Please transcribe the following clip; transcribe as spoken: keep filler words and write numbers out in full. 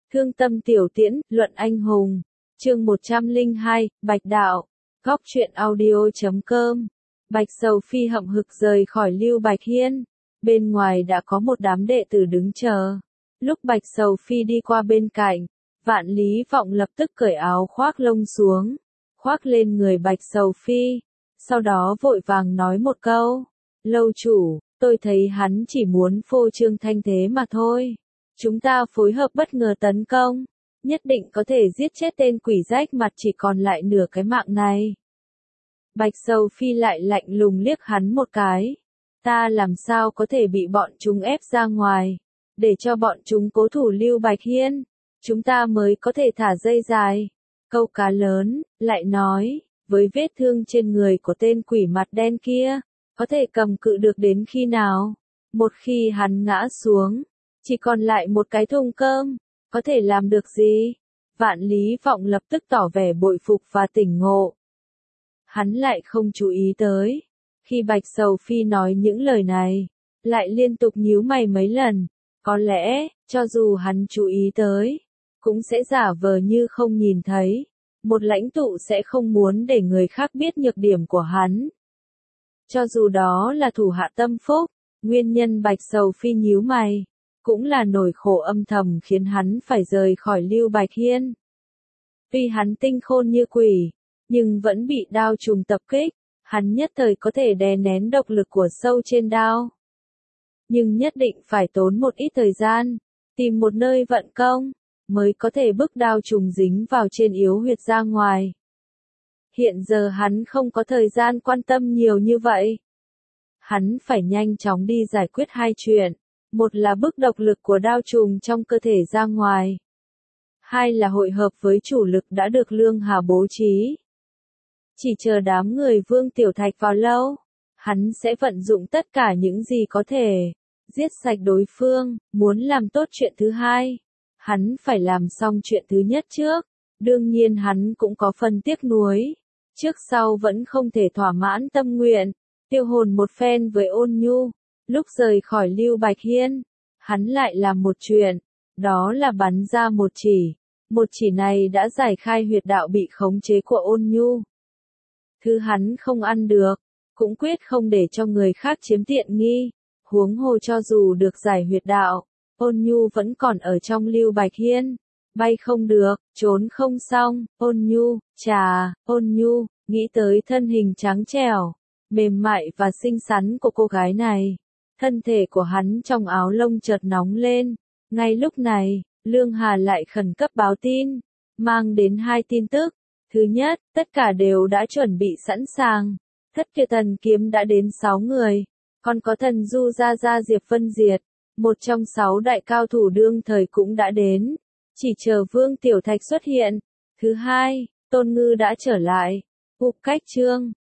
Thương tâm tiểu tiễn, luận anh hùng. Chương một trăm lẻ hai, Bạch Đạo. Góc truyện audio chấm com. Bạch Sầu Phi hậm hực rời khỏi Lưu Bạch Hiên. Bên ngoài đã có một đám đệ tử đứng chờ. Lúc Bạch Sầu Phi đi qua bên cạnh, Vạn Lý Vọng lập tức cởi áo khoác lông xuống, khoác lên người Bạch Sầu Phi. Sau đó vội vàng nói một câu. Lâu chủ, tôi thấy hắn chỉ muốn phô trương thanh thế mà thôi. Chúng ta phối hợp bất ngờ tấn công, nhất định có thể giết chết tên quỷ rách mặt chỉ còn lại nửa cái mạng này. Bạch Sầu Phi lại lạnh lùng liếc hắn một cái. Ta làm sao có thể bị bọn chúng ép ra ngoài, để cho bọn chúng cố thủ Lưu Bạch Hiên. Chúng ta mới có thể thả dây dài, câu cá lớn, lại nói, với vết thương trên người của tên quỷ mặt đen kia, có thể cầm cự được đến khi nào? Một khi hắn ngã xuống, chỉ còn lại một cái thùng cơm, có thể làm được gì? Vạn Lý Vọng lập tức tỏ vẻ bội phục và tỉnh ngộ. Hắn lại không chú ý tới. Khi Bạch Sầu Phi nói những lời này, lại liên tục nhíu mày mấy lần. Có lẽ, cho dù hắn chú ý tới, cũng sẽ giả vờ như không nhìn thấy. Một lãnh tụ sẽ không muốn để người khác biết nhược điểm của hắn. Cho dù đó là thủ hạ tâm phúc, nguyên nhân Bạch Sầu Phi nhíu mày, cũng là nỗi khổ âm thầm khiến hắn phải rời khỏi Lưu Bạch Hiên. Tuy hắn tinh khôn như quỷ, nhưng vẫn bị đao trùng tập kích, hắn nhất thời có thể đè nén độc lực của sâu trên đao. Nhưng nhất định phải tốn một ít thời gian, tìm một nơi vận công, mới có thể bức đao trùng dính vào trên yếu huyệt ra ngoài. Hiện giờ hắn không có thời gian quan tâm nhiều như vậy. Hắn phải nhanh chóng đi giải quyết hai chuyện. Một là bức độc lực của đao trùng trong cơ thể ra ngoài. Hai là hội hợp với chủ lực đã được Lương Hà bố trí. Chỉ chờ đám người Vương Tiểu Thạch vào lâu, hắn sẽ vận dụng tất cả những gì có thể, giết sạch đối phương. Muốn làm tốt chuyện thứ hai, hắn phải làm xong chuyện thứ nhất trước. Đương nhiên hắn cũng có phần tiếc nuối, trước sau vẫn không thể thỏa mãn tâm nguyện, tiêu hồn một phen với Ôn Nhu. Lúc rời khỏi Lưu Bạch Hiên, hắn lại làm một chuyện, đó là bắn ra một chỉ. Một chỉ này đã giải khai huyệt đạo bị khống chế của Ôn Nhu. Thứ hắn không ăn được, cũng quyết không để cho người khác chiếm tiện nghi. Huống hồ cho dù được giải huyệt đạo, Ôn Nhu vẫn còn ở trong Lưu Bạch Hiên. Bay không được, trốn không xong. Ôn Nhu, chà, Ôn Nhu, nghĩ tới thân hình trắng trẻo, mềm mại và xinh xắn của cô gái này. Thân thể của hắn trong áo lông chợt nóng lên. Ngay lúc này, Lương Hà lại khẩn cấp báo tin, mang đến hai tin tức. Thứ nhất, tất cả đều đã chuẩn bị sẵn sàng. Thất Kiệt Thần Kiếm đã đến sáu người, còn có Thần Du Gia Gia Diệp Vân Diệt, một trong sáu đại cao thủ đương thời cũng đã đến, chỉ chờ Vương Tiểu Thạch xuất hiện. Thứ hai, Tôn Ngư đã trở lại. Ục Cách Trương,